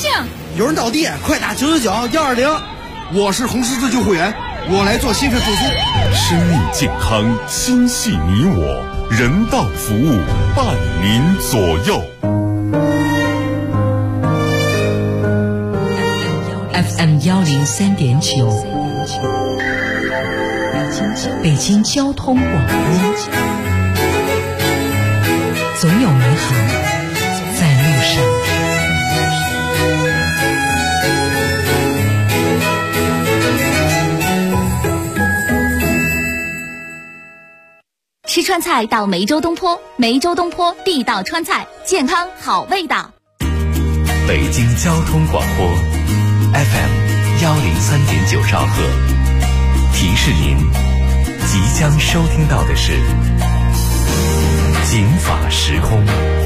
醒！ 有人倒地，快打999-120。 我是红十字救护员，我来做心肺复苏。 生命健康，心系你我，人道服务伴您左右。 FM 103.9，北京交通广播，总有美好在路上。 吃川菜到梅州东坡，梅州东坡地道川菜，健康好味道。 北京交通广播 FM 103.9兆赫，提示您即将收听到的是警法时空。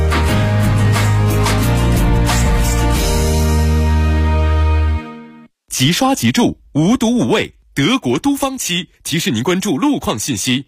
即刷即住，无毒无味，德国都方漆提示您关注路况信息。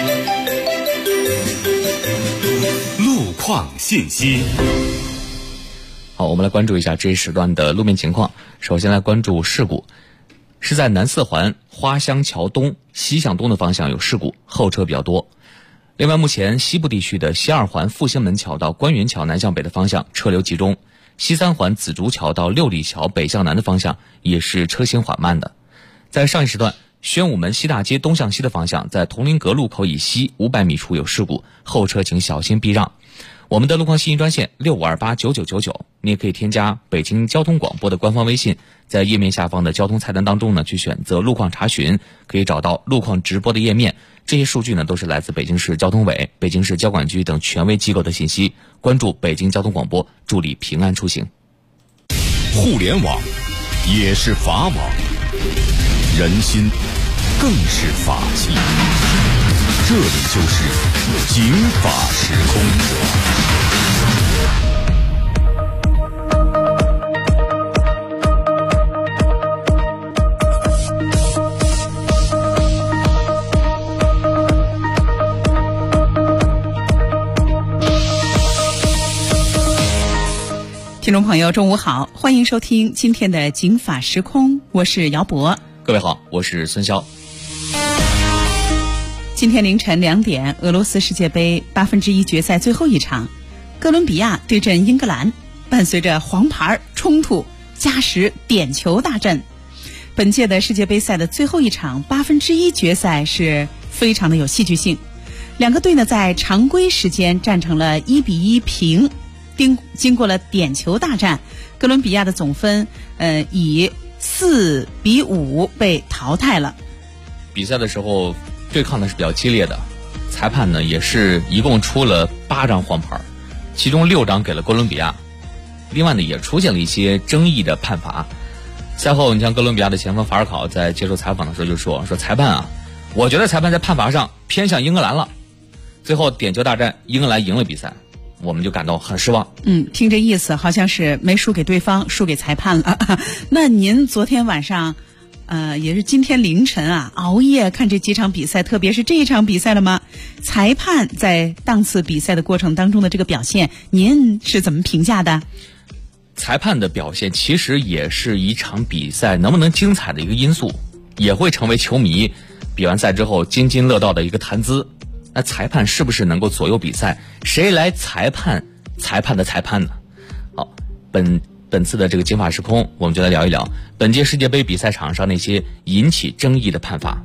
路况信息。 好，我们来关注一下这一时段的路面情况。首先来关注事故，是在南四环花乡桥东西向东的方向有事故，后车比较多。另外，目前西部地区的西二环复兴门桥到关云桥南向北的方向车流集中，西三环紫竹桥到六里桥北向南的方向也是车行缓慢的。在上一时段，宣武门西大街东向西的方向，在铜陵阁路口以西500米处有事故，后车请小心避让。我们的路况信息专线65289999，你也可以添加北京交通广播的官方微信，在页面下方的交通菜单当中呢，去选择路况查询，可以找到路况直播的页面。这些数据呢，都是来自北京市交通委、北京市交管局等权威机构的信息。关注北京交通广播，助力平安出行。 互联网也是法网，人心更是法器。这里就是警法时空。 听众朋友中午好，欢迎收听今天的警法时空，我是姚博。 各位好，我是孙潇。 今天凌晨2点，俄罗斯世界杯1/8决赛最后一场，哥伦比亚对阵英格兰，伴随着黄牌、冲突、加时、点球大战。本届的世界杯赛的最后一场1/8决赛是非常的有戏剧性，两个队呢在常规时间战成了1-1平，经过了点球大战，哥伦比亚的总分以4-5被淘汰了。 比赛的时候对抗的是比较激烈的，裁判呢也是一共出了8张黄牌，其中6张给了哥伦比亚。另外呢也出现了一些争议的判罚。赛后你像哥伦比亚的前锋法尔考在接受采访的时候就说裁判啊，我觉得裁判在判罚上偏向英格兰了。最后点球大战英格兰赢了比赛，我们就感到很失望。 听这意思好像是没输给对方，输给裁判了。那您昨天晚上也是今天凌晨熬夜看这几场比赛，特别是这一场比赛了吗？裁判在当次比赛的过程当中的这个表现，您是怎么评价的？ 裁判的表现其实也是一场比赛能不能精彩的一个因素，也会成为球迷比完赛之后津津乐道的一个谈资。那裁判是不是能够左右比赛？谁来裁判的裁判呢？好，本次的这个警法时空，我们就来聊一聊本届世界杯比赛场上那些引起争议的判罚。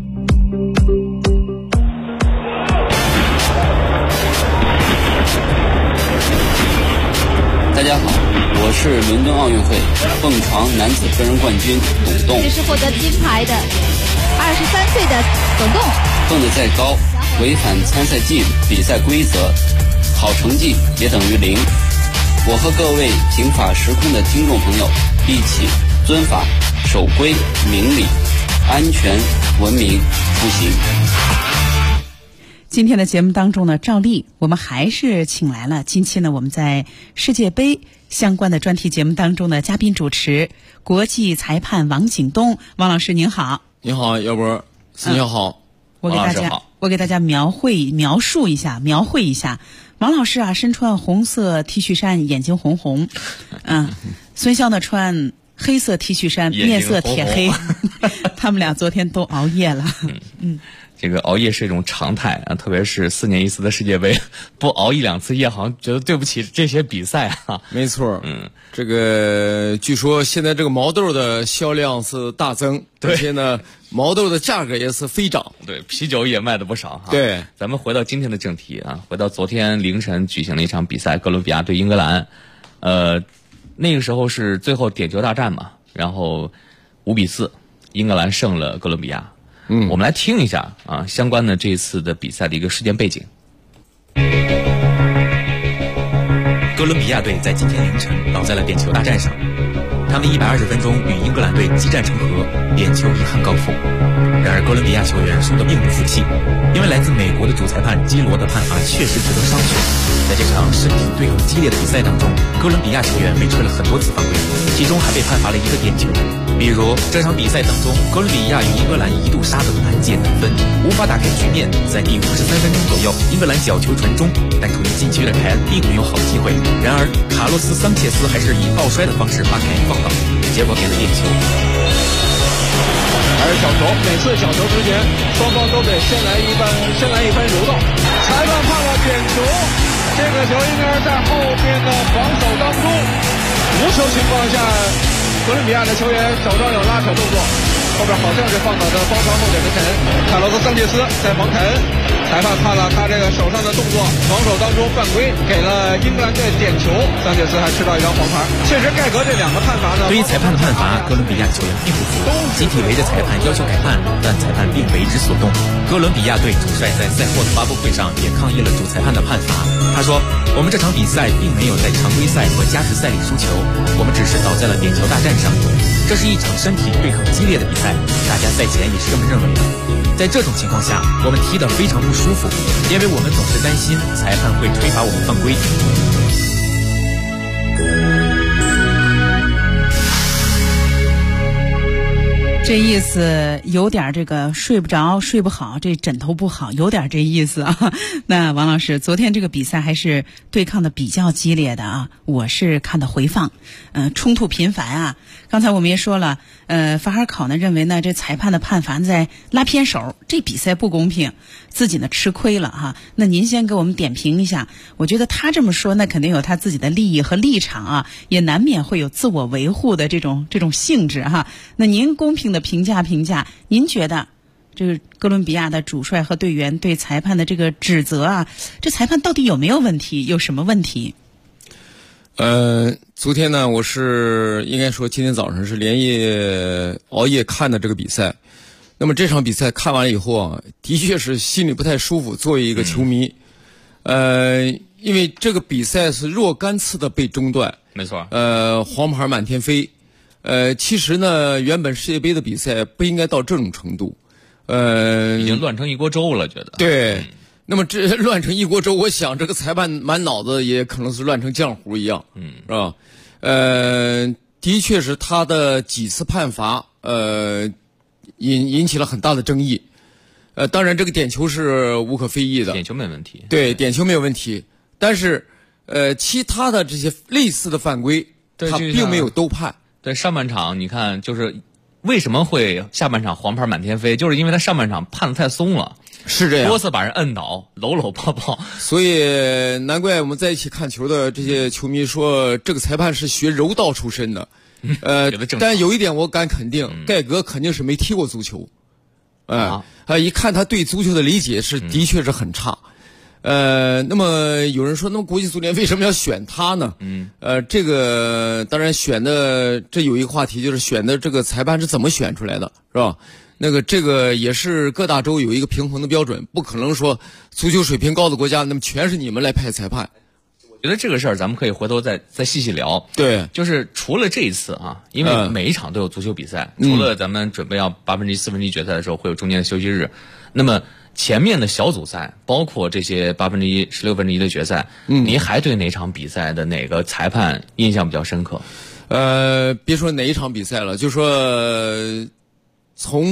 大家好，我是伦敦奥运会蹦床男子个人冠军董栋。 这是获得金牌的23岁的董栋。 蹦得再高，违反参赛纪律、比赛规则，好成绩也等于0。我和各位警法时空的听众朋友一起遵法、守规、明理、安全、文明出行。 今天的节目当中呢，照例我们还是请来了近期呢我们在世界杯相关的专题节目当中的嘉宾主持，国际裁判王景东。王老师您好。 您好，姚博，孙小好。 我给大家我给大家描绘一下。王老师啊，身穿红色 T 恤衫，眼睛红红。孙骁呢穿黑色 T 恤衫，面色铁黑。他们俩昨天都熬夜了。 这个熬夜是一种常态啊，特别是4年一次的世界杯，不熬1、2次夜，好像觉得对不起这些比赛啊。 没错，这个据说现在这个毛豆的销量是大增，而且呢，毛豆的价格也是飞涨。 对，啤酒也卖的不少哈。 对， 咱们回到今天的正题啊，回到昨天凌晨举行了一场比赛，哥伦比亚对英格兰，那个时候是最后点球大战嘛，然后5比4，英格兰胜了哥伦比亚。我们来听一下啊，相关的这次的比赛的一个事件背景。 哥伦比亚队在今天凌晨倒在了点球大战上，他们120分钟与英格兰队激战成和，点球遗憾告负。然而哥伦比亚球员输得并不服气，因为来自美国的主裁判基罗的判罚确实值得商榷。在这场身体对抗激烈的比赛当中，哥伦比亚球员被吹了很多次犯规，其中还被判罚了1个点球。比如这场比赛当中，哥伦比亚与英格兰一度杀得难解难分，无法打开局面。在第53分钟左右，英格兰角球传中，但处于禁区的凯恩并没有好机会。然而卡洛斯·桑切斯还是以抱摔的方式把凯恩放倒，结果给了点球。 还是角球，每次角球之前，双方都得先来一番柔道。裁判判了点球，这个球应该是在后边的防守当中，无球情况下，哥伦比亚的球员手上有拉扯动作，后边好像是放倒的包抄后点的凯恩，卡洛斯·桑切斯在防凯恩，裁判看了他这个手上的动作，防守当中犯规，给了英格兰队点球，桑切斯还吃到1张黄牌。确实，盖革这2个判罚呢， 对于裁判的判罚，哥伦比亚球员并不服，集体围着裁判要求改判，但裁判并为之所动。哥伦比亚队主帅在赛后的发布会上也抗议了主裁判的判罚。他说：“我们这场比赛并没有在常规赛和加时赛里输球，我们只是倒在了点球大战上。这是一场身体对抗激烈的比赛，大家赛前也是这么认为的。在这种情况下，我们踢得非常不舒服，因为我们总是担心裁判会吹罚我们犯规。” 这意思有点这个睡不着睡不好，这枕头不好，有点这意思啊。那王老师，昨天这个比赛还是对抗的比较激烈的啊，我是看的回放，冲突频繁啊。刚才我们也说了，法哈尔考呢认为呢这裁判的判罚在拉偏手，这比赛不公平，自己呢吃亏了哈。那您先给我们点评一下，我觉得他这么说那肯定有他自己的利益和立场啊，也难免会有自我维护的这种性质哈。那您公平的评价，您觉得这个哥伦比亚的主帅和队员对裁判的这个指责啊，这裁判到底有没有问题？有什么问题？ 昨天呢，我是应该说今天早上是连夜熬夜看的这个比赛。那么这场比赛看完了以后啊，的确是心里不太舒服。作为一个球迷，因为这个比赛是若干次的被中断， 没错。 黄牌满天飞。其实呢，原本世界杯的比赛不应该到这种程度。 已经乱成一锅粥了，觉得。 对。那么这乱成一锅粥，我想这个裁判满脑子也可能是乱成浆糊一样，是吧？的确是他的几次判罚，引起了很大的争议。当然这个点球是无可非议的， 点球没问题。 对，点球没有问题。但是，其他的这些类似的犯规，他并没有都判。 对，上半场你看，就是为什么会下半场黄牌满天飞，就是因为他上半场判得太松了。 是这样， 多次把人摁倒，搂抱抱， 所以难怪我们在一起看球的这些球迷说，这个裁判是学柔道出身的。但有一点我敢肯定，盖革肯定是没踢过足球。一看他对足球的理解是的确是很差。那么有人说，那么国际足联为什么要选他呢？这个当然选的，这有一个话题就是选的这个裁判是怎么选出来的，是吧？这个也是各大洲有一个平衡的标准，不可能说足球水平高的国家，那么全是你们来派裁判。 我觉得这个事儿咱们可以回头再细细聊。 对， 就是除了这一次啊，因为每一场都有足球比赛，除了咱们准备要1/8、1/4决赛的时候会有中间的休息日，那么前面的小组赛，包括这些1/8、16的决赛，您还对哪场比赛的哪个裁判印象比较深刻？ 别说哪一场比赛了，就说从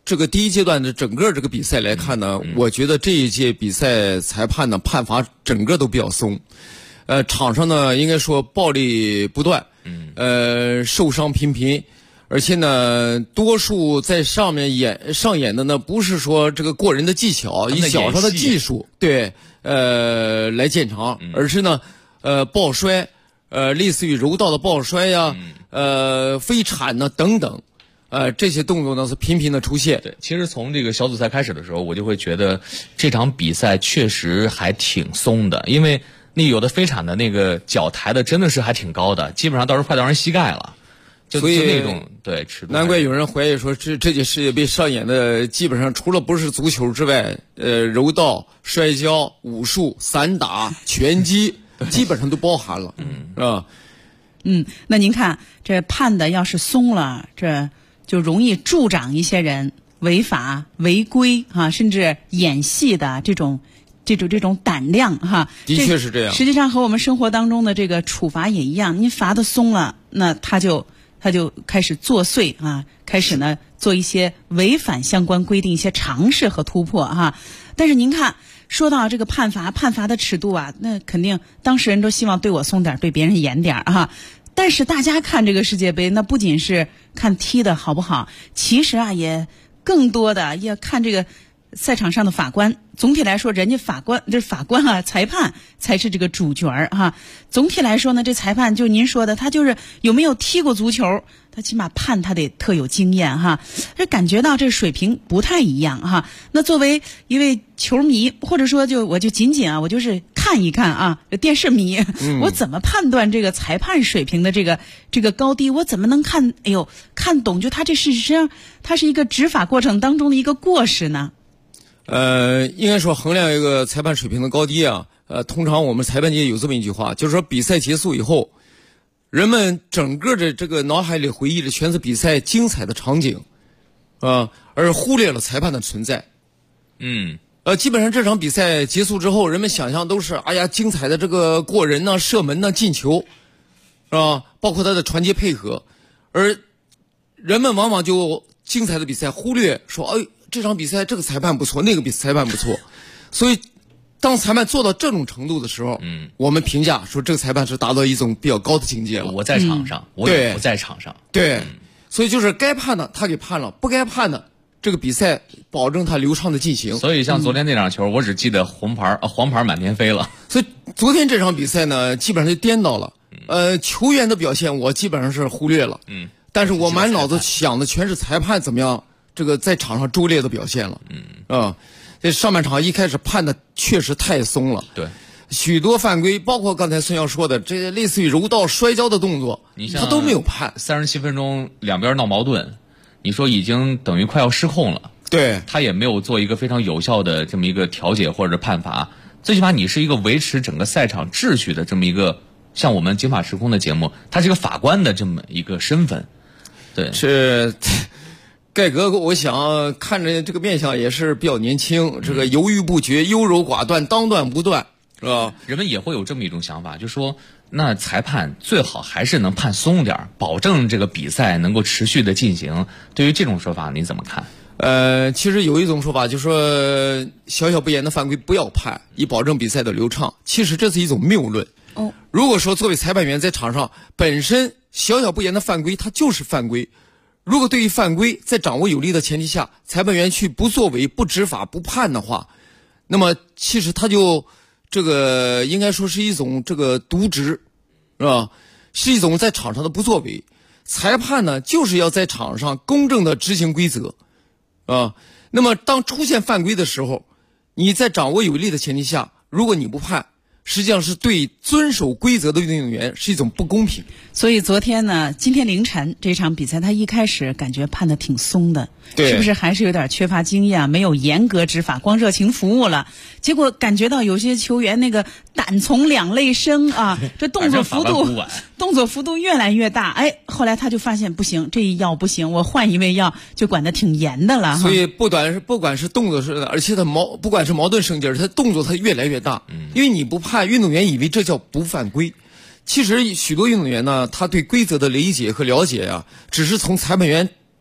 这个第一阶段的整个这个比赛来看呢，我觉得这一届比赛裁判呢判罚整个都比较松，场上呢应该说暴力不断，受伤频频，而且呢多数在上演的呢不是说这个过人的技巧，以脚上的技术对来见长，而是呢抱摔，类似于柔道的抱摔呀，飞铲呢等等。这些动作呢是频频的出现。 对，其实从这个小组赛开始的时候，我就会觉得这场比赛确实还挺松的，因为那有的飞铲的那个脚抬的真的是还挺高的，基本上倒是快到人膝盖了。就那种对尺度。 难怪有人怀疑说这届世界杯上演的基本上除了不是足球之外，柔道、摔跤、武术、散打、拳击基本上都包含了，是吧？ 那您看这判的要是松了，这就容易助长一些人违法违规甚至演戏的这种胆量的确是这样。 实际上和我们生活当中的这个处罚也一样，您罚的松了，那他就开始作祟开始呢做一些违反相关规定一些尝试和突破但是您看，说到这个判罚的尺度那肯定当事人都希望对我松点，对别人严点但是大家看这个世界杯，那不仅是看踢的好不好，其实也更多的要看这个赛场上的法官。总体来说，人家法官裁判才是这个主角总体来说呢，这裁判就您说的，他就是有没有踢过足球，他起码判他得特有经验这感觉到这水平不太一样那作为一位球迷，或者说我就仅仅我就是看一看电视迷，我怎么判断这个裁判水平的这个高低？我怎么能看懂？就他这事实上他是一个执法过程当中的一个过失呢？ 应该说衡量一个裁判水平的高低通常我们裁判界有这么一句话，就是说比赛结束以后，人们整个的这个脑海里回忆的全是比赛精彩的场景而忽略了裁判的存在。基本上这场比赛结束之后，人们想象都是精彩的这个过人射门进球，是吧？包括他的传接配合，而人们往往就精彩的比赛忽略说这场比赛这个裁判不错，那个裁判不错，所以当裁判做到这种程度的时候，我们评价说这个裁判是达到一种比较高的境界了。 我在场上，我也不在场上。 对，所以就是该判的他给判了，不该判的这个比赛保证他流畅的进行。 所以像昨天那场球，我只记得黄牌满天飞了。 所以昨天这场比赛呢，基本上就颠倒了。球员的表现我基本上是忽略了。但是我满脑子想的全是裁判怎么样。这个在场上拙劣的表现了，这上半场一开始判的确实太松了， 对， 许多犯规，包括刚才孙耀说的这类似于柔道、摔跤的动作，他都没有判。 37分钟两边闹矛盾，你说已经等于快要失控了， 对， 他也没有做一个非常有效的这么一个调解或者判罚，最起码你是一个维持整个赛场秩序的这么一个，像我们警法时空的节目，他是一个法官的这么一个身份，对， 是。盖格，我想看着这个面相也是比较年轻，这个犹豫不决、优柔寡断、当断不断，是吧？ 人们也会有这么一种想法，就说那裁判最好还是能判松点，保证这个比赛能够持续的进行。对于这种说法，你怎么看？ 其实有一种说法，就是说小小不严的犯规不要判，以保证比赛的流畅。其实这是一种谬论。如果说作为裁判员在场上，本身小小不严的犯规，它就是犯规。如果对于犯规在掌握有力的前提下，裁判员去不作为、不执法、不判的话，那么其实他就这个应该说是一种这个渎职，是吧？是一种在场上的不作为。裁判呢，就是要在场上公正的执行规则，那么当出现犯规的时候，你在掌握有力的前提下，如果你不判，实际上是对遵守规则的运动员是一种不公平。 所以昨天呢，今天凌晨这场比赛，他一开始感觉判得挺松的，是不是还是有点缺乏经验，没有严格执法，光热情服务了？结果感觉到有些球员那个胆从两肋生这动作幅度越来越大。后来他就发现不行，这一药不行，我换一味药，就管得挺严的了。 所以不管是动作是，而且他不管是矛盾升级，他动作他越来越大，因为你不判，运动员以为这叫不犯规。其实许多运动员呢，他对规则的理解和了解只是从裁判员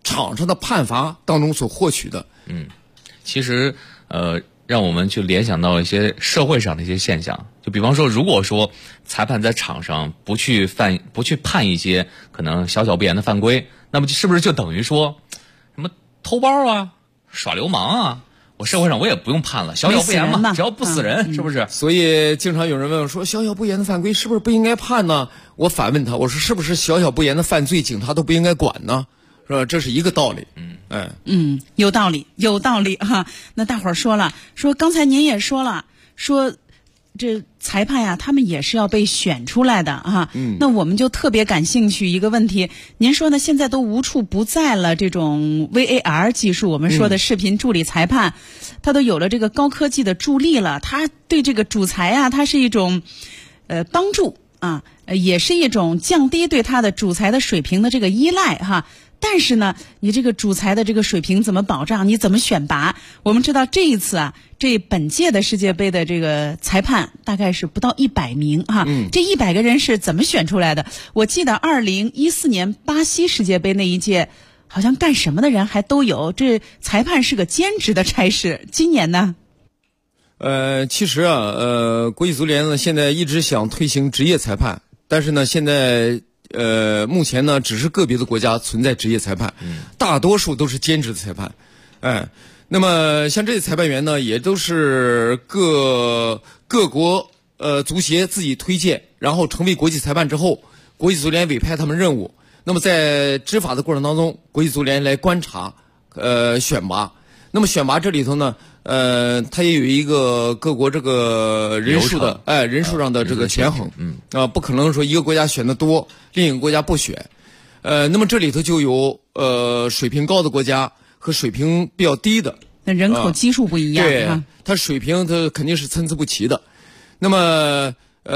场上的判罚当中所获取的。 其实让我们去联想到一些社会上的一些现象，就比方说，如果说裁判在场上不去判一些可能小小不言的犯规，那么是不是就等于说什么偷包啊、耍流氓啊？我社会上我也不用判了，小小不言嘛，只要不死人，是不是？ 所以经常有人问我说，小小不言的犯规是不是不应该判呢？我反问他，我说是不是小小不言的犯罪，警察都不应该管呢？是吧？这是一个道理。 有道理哈。那大伙儿说刚才您也说了，说这裁判呀，他们也是要被选出来的哈。那我们就特别感兴趣一个问题，您说呢？现在都无处不在了这种 VAR 技术，我们说的视频助理裁判，它都有了这个高科技的助力了。它对这个主裁啊，它是一种帮助啊，也是一种降低对他的主裁的水平的这个依赖哈。但是呢，你这个主裁的这个水平怎么保障？你怎么选拔？我们知道这一次啊，这本届的世界杯的这个裁判大概是不到100名哈。这100个人是怎么选出来的？我记得2014年巴西世界杯那一届，好像干什么的人还都有。这裁判是个兼职的差事。今年呢？ 其实啊，国际足联呢现在一直想推行职业裁判，但是呢，现在目前呢，只是个别的国家存在职业裁判，大多数都是兼职的裁判。那么像这些裁判员呢，也都是各国足协自己推荐，然后成为国际裁判之后，国际足联委派他们任务。那么在执法的过程当中，国际足联来观察，选拔。那么选拔这里头呢，它也有一个各国这个人数的人数上的这个权衡，不可能说一个国家选的多，另一个国家不选。那么这里头就有水平高的国家和水平比较低的。 那人口基数不一样， 对，它水平它肯定是参差不齐的。那么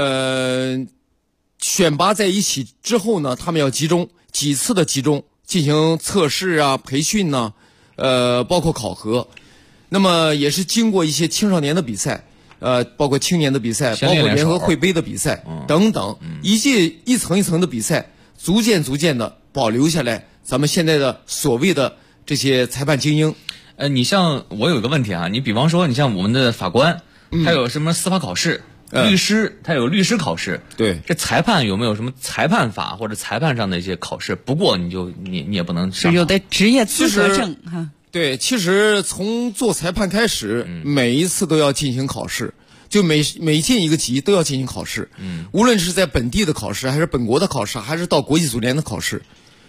选拔在一起之后呢，他们要几次的集中进行测试啊、培训呢。包括考核，那么也是经过一些青少年的比赛，包括青年的比赛，包括联合会杯的比赛等等，一层一层的比赛，逐渐的保留下来咱们现在的所谓的这些裁判精英。 你像我有一个问题啊，你比方说你像我们的法官，他有什么司法考试？律师他有律师考试， 对， 这裁判有没有什么裁判法或者裁判上的一些考试？不过你也不能上， 有的职业资格证哈。 对，其实从做裁判开始，每一次都要进行考试，就每进一个级都要进行考试，无论是在本地的考试，还是本国的考试，还是到国际足联的考试，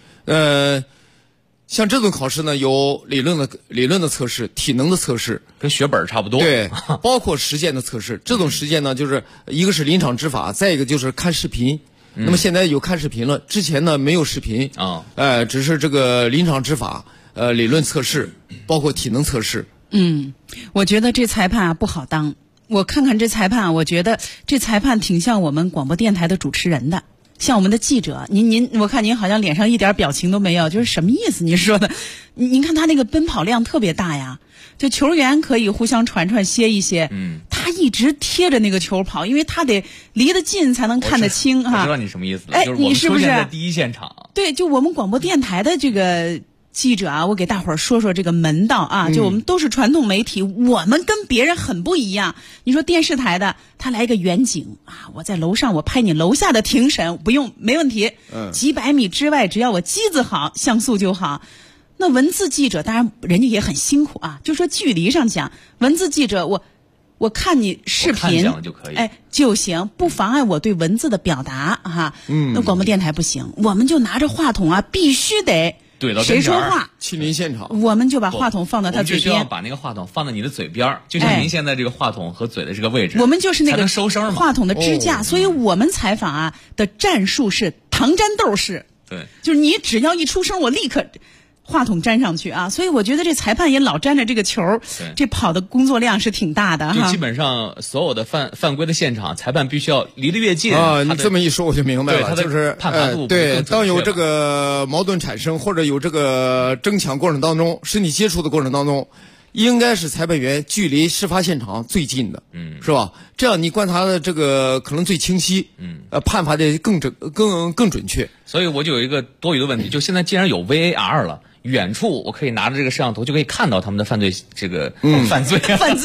像这种考试呢，有理论的测试，体能的测试， 跟学本差不多。 对，包括实践的测试。这种实践呢，就是一个是临场执法，再一个就是看视频。那么现在有看视频了，之前呢没有视频啊， 只是这个临场执法，理论测试，包括体能测试。 我觉得这裁判啊不好当。我看看这裁判，我觉得这裁判挺像我们广播电台的主持人的。像我们的记者，我看您好像脸上一点表情都没有，就是什么意思？您说的，您看他那个奔跑量特别大呀，就球员可以互相传歇一歇，他一直贴着那个球跑，因为他得离得近才能看得清哈。 我知道你什么意思了， 哎， 就是我们出现在第一现场。 对，就我们广播电台的这个记者啊，我给大伙儿说说这个门道啊，就我们都是传统媒体，我们跟别人很不一样。你说电视台的，他来一个远景啊，我在楼上，我拍你楼下的庭审，没问题。几百米之外，只要我机子好，像素就好。那文字记者，当然人家也很辛苦啊，就说距离上讲，文字记者我看你视频就可以， 就行，不妨碍我对文字的表达哈。那广播电台不行，我们就拿着话筒啊，必须得。 对到谁说话， 亲临现场， 我们就把话筒放到他嘴边， 我们就需要把那个话筒放在你的嘴边，就像您现在这个话筒和嘴的这个位置， 我们就是那个收声话筒的支架，所以我们采访啊的战术是糖粘豆式， 对， 就是你只要一出声，我立刻话筒粘上去啊，所以我觉得这裁判也老粘着这个球，这跑的工作量是挺大的哈。 就基本上所有的犯规的现场，裁判必须要离得越近啊。你这么一说，我就明白了，就是判罚度对，当有这个矛盾产生或者有这个争抢过程当中，身体接触的过程当中，应该是裁判员距离事发现场最近的，是吧？这样你观察的这个可能最清晰，判罚的更准确。 所以我就有一个多余的问题，就现在既然有 VAR 了。 远处我可以拿着这个摄像头就可以看到他们的犯罪这个犯规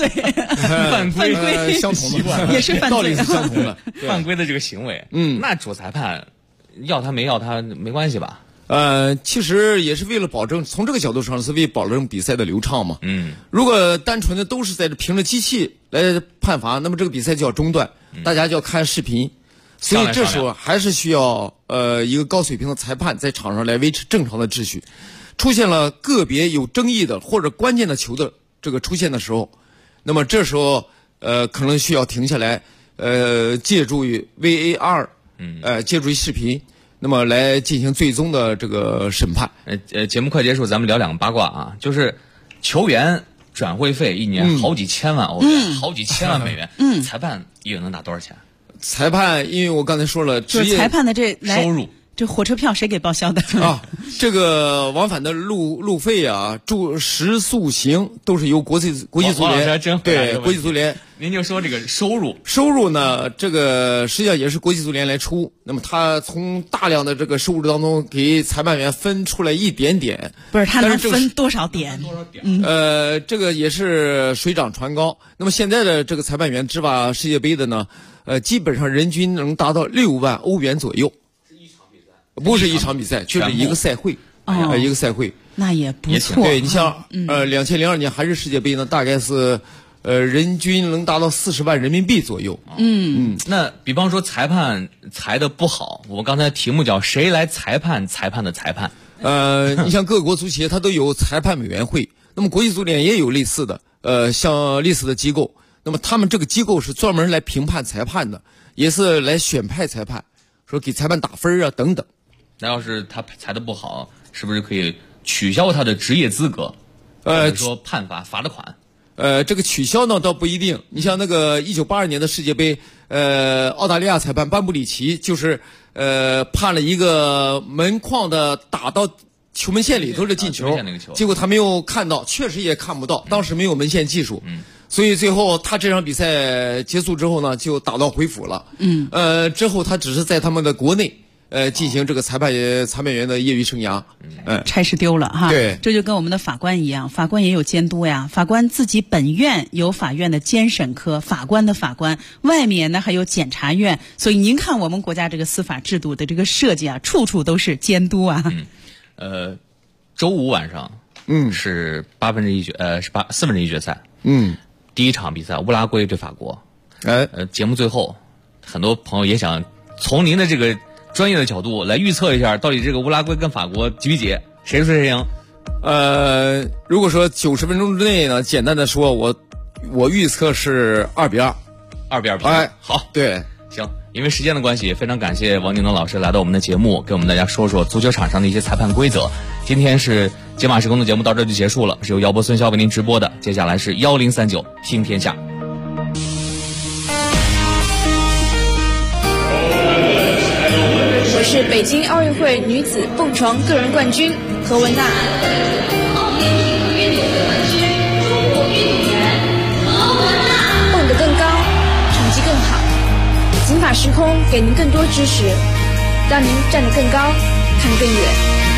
相同的也是犯罪， 道理是相同的犯规的这个行为。那主裁判要他没要他没关系吧？ 其实也是为了保证，从这个角度上是为保证比赛的流畅嘛。如果单纯的都是在这凭着机器来判罚，那么这个比赛就要中断，大家就要看视频。所以这时候还是需要一个高水平的裁判在场上来维持正常的秩序。出现了个别有争议的或者关键的球的这个出现的时候，那么这时候可能需要停下来，借助于 VAR， 借助于视频，那么来进行最终的这个审判。 节目快结束，咱们聊两个八卦啊，就是球员转会费一年好几千万欧元，好几千万美元，裁判一人能拿多少钱？ 裁判，因为我刚才说了， 就是裁判的这收入。 这火车票谁给报销的啊？这个往返的路费啊、食宿行都是由国际足联对国际足联。 您就说这个收入呢，这个实际上也是国际足联来出。那么他从大量的这个收入当中给裁判员分出来一点点， 不是他能分多少点？ 这个也是水涨船高。那么现在的这个裁判员执法世界杯的呢，基本上人均能达到6万欧元左右。不是一场比赛，却是一个赛会，一个赛会， 那也不错。 对，你像2002年韩日世界杯呢，大概是人均能达到40万人民币左右。 那比方说裁判裁的不好，我们刚才题目叫谁来裁判裁判的裁判？ 你像各国足协它都有裁判委员会，那么国际足联也有类似的像类似的机构，那么他们这个机构是专门来评判裁判的，也是来选派裁判，说给裁判打分啊等等。 那要是他裁的不好，是不是可以取消他的职业资格？或者说判罚的款？ 这个取消呢倒不一定。你像那个1982年的世界杯，澳大利亚裁判班布里奇就是判了一个门框的打到球门线里头的进球，结果他没有看到，确实也看不到，当时没有门线技术。所以最后他这场比赛结束之后呢，就打道回府了。之后他只是在他们的国内。进行这个裁判员的业余生涯， 差事丢了哈。 对， 这就跟我们的法官一样，法官也有监督呀。法官自己本院有法院的监审科，法官的法官，外面呢还有检察院。所以您看我们国家这个司法制度的这个设计啊，处处都是监督啊。 周五晚上，是四分之一决赛。第一场比赛乌拉圭对法国。节目最后，很多朋友也想从您的这个专业的角度来预测一下，到底这个乌拉圭跟法国几比几，谁输谁赢？ 如果说90分钟之内呢，简单的说，我预测是2比2，2 比2。 哎， 好， 对， 行。因为时间的关系，非常感谢王宁东老师来到我们的节目，给我们大家说说足球场上的一些裁判规则。今天是解码时空的节目到这就结束了，是由姚波孙骁为您直播的。接下来是1039听天下。 我是北京奥运会女子蹦床个人冠军何文娜。蹦得更高，成绩更好。警法时空给您更多知识，让您站得更高，看得更远。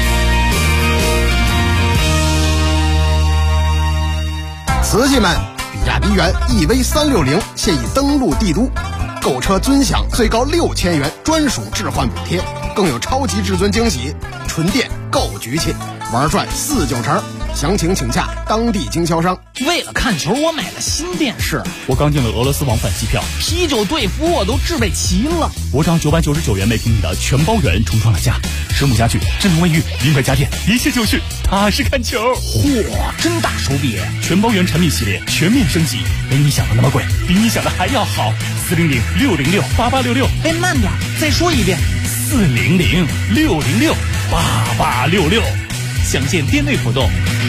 瓷器们，比亚迪元 EV360现已登陆帝都。购车尊享最高6000元专属置换补贴，更有超级至尊惊喜，纯电够局气，玩转4-9成。详情请洽当地经销商。 为了看球，我买了新电视。我刚订了俄罗斯往返机票，啤酒队服我都置备齐了。我找999元每平米的全包圆重创了家，实木家具、智能卫浴、名牌家电，一切就绪，踏实看球。嚯，真大手笔！全包圆产品系列全面升级，没你想的那么贵，比你想的还要好。400-606-8866。哎，慢点，再说一遍。400-606-8866。详见店内活动。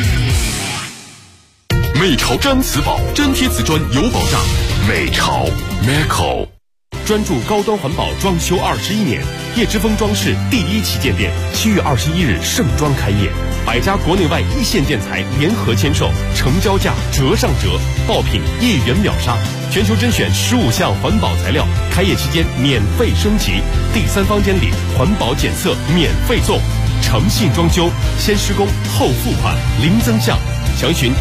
美潮毡瓷宝，粘贴瓷砖有保障。美潮 Meco 专注高端环保装修21年，叶之峰装饰第1旗舰店7月21日盛装开业，100家国内外一线建材联合签售，成交价折上折，爆品1元秒杀，全球甄选15项环保材料，开业期间免费升级，第3方监理，环保检测免费送。 诚信装修，先施工后付款，零增项。详询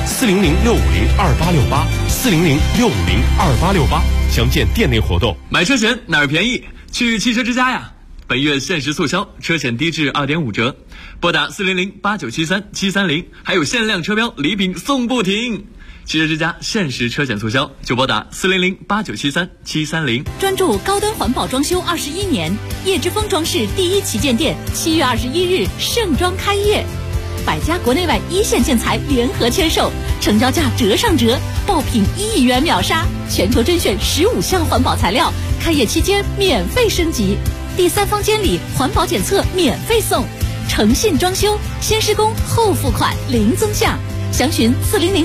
400-650-2868，400-650-2868，详见店内活动。 买车险哪儿便宜？去汽车之家呀！本月限时促销，车险低至2.5折，拨打400-8973-730，还有限量车标礼品送不停。汽车之家限时车险促销，就拨打400-8973-730。 专注高端环保装修21年，叶之峰装饰第1旗舰店7月21日盛装开业，100家国内外一线建材联合签售，成交价折上折，爆品1亿元秒杀，全球甄选15项环保材料，开业期间免费升级，第3方监理环保检测免费送，诚信装修，先施工后付款零增项。详询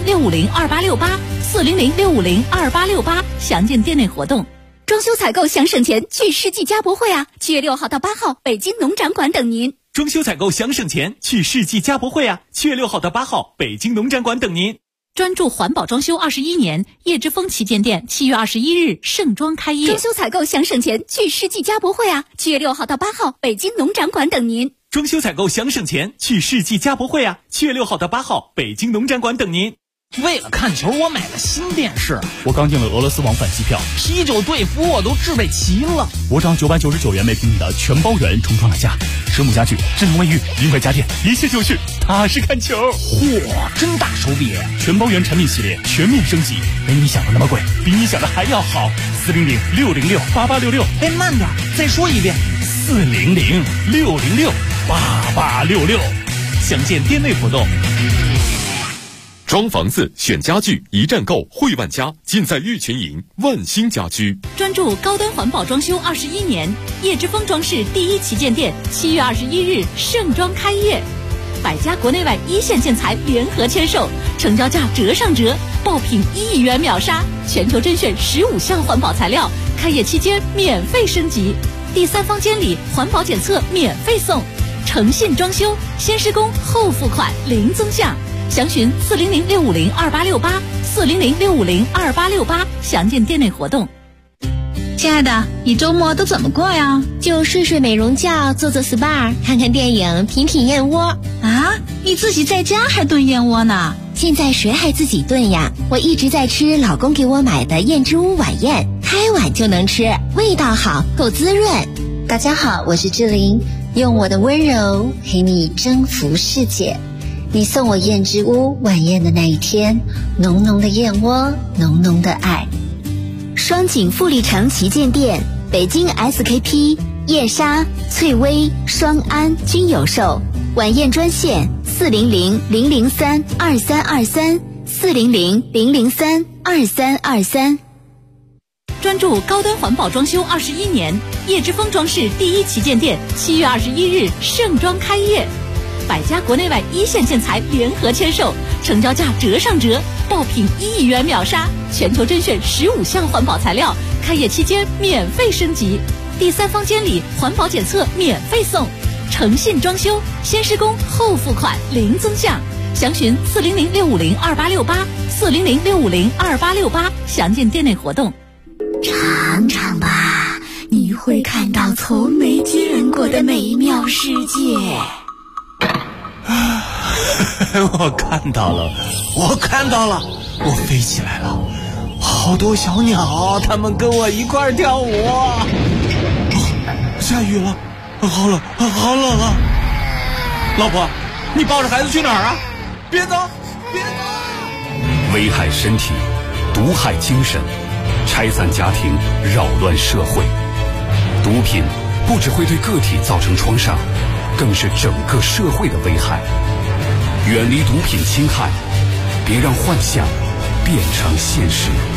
400-650-2868，400-650-2868，详见店内活动。装修采购想省钱，去世纪家博会啊！7月6号到8号，北京农展馆等您。 装修采购想省钱，去世纪家博会啊！7月6号到8号，北京农展馆等您。 专注环保装修21年，叶之峰旗舰店7月21日盛装开业。装修采购想省钱，去世纪家博会啊！7月6号到8号，北京农展馆等您。 装修采购想省钱，去世纪家博会啊！7月6号到8号，北京农展馆等您。 为了看球，我买了新电视。 我刚订了俄罗斯往返机票， 啤酒、队服我都置备齐了。 我涨999元每平米的全包圆重创了家，实木家具、智能卫浴、零块家电，一切就绪，踏实看球。 嚯，真大手笔！ 全包圆产品系列全面升级，没你想的那么贵，比你想的还要好。400-606-8866。 哎，慢点，再说一遍。 400-606-8866，详见店内活动。 装房子选家具，一站购汇万家，尽在玉群营万兴家居。 专注高端环保装修21年，叶之峰装饰第1旗舰店7月21日盛装开业，100家国内外一线建材联合签售，成交价折上折，爆品1亿元秒杀，全球甄选15项环保材料，开业期间免费升级，第3方监理环保检测免费送，诚信装修，先施工后付款零增项。详询400-650-2868，400-650-2868，详见店内活动。 亲爱的，你周末都怎么过呀？ 就睡睡美容觉，做做 SPA， 看看电影，品品燕窝。 啊，你自己在家还炖燕窝呢？ 现在谁还自己炖呀？我一直在吃老公给我买的燕之屋晚宴，开碗就能吃，味道好，够滋润。大家好，我是志玲，用我的温柔陪你征服世界。你送我燕之屋晚宴的那一天，浓浓的燕窝，浓浓的爱。双井富力城旗舰店，北京 SKP、燕莎、翠微、双安均有售。晚宴专线400-003-2323，400-003-2323。 专注高端环保装修21年，叶之峰装饰第1旗舰店7月21日盛装开业，100家国内外一线建材联合签售，成交价折上折，爆品1亿元秒杀，全球甄选15项环保材料，开业期间免费升级，第3方监理环保检测免费送，诚信装修，先施工后付款零增项。详询400-650-2868，400-650-2868，详见店内活动。 尝尝吧，你会看到从没见过的美妙世界。 我看到了，我飞起来了，好多小鸟，它们跟我一块儿跳舞。下雨了，好冷啊！老婆，你抱着孩子去哪儿啊？别走！ 危害身体，毒害精神，拆散家庭，扰乱社会。毒品不只会对个体造成创伤，更是整个社会的危害。远离毒品侵害，别让幻想变成现实。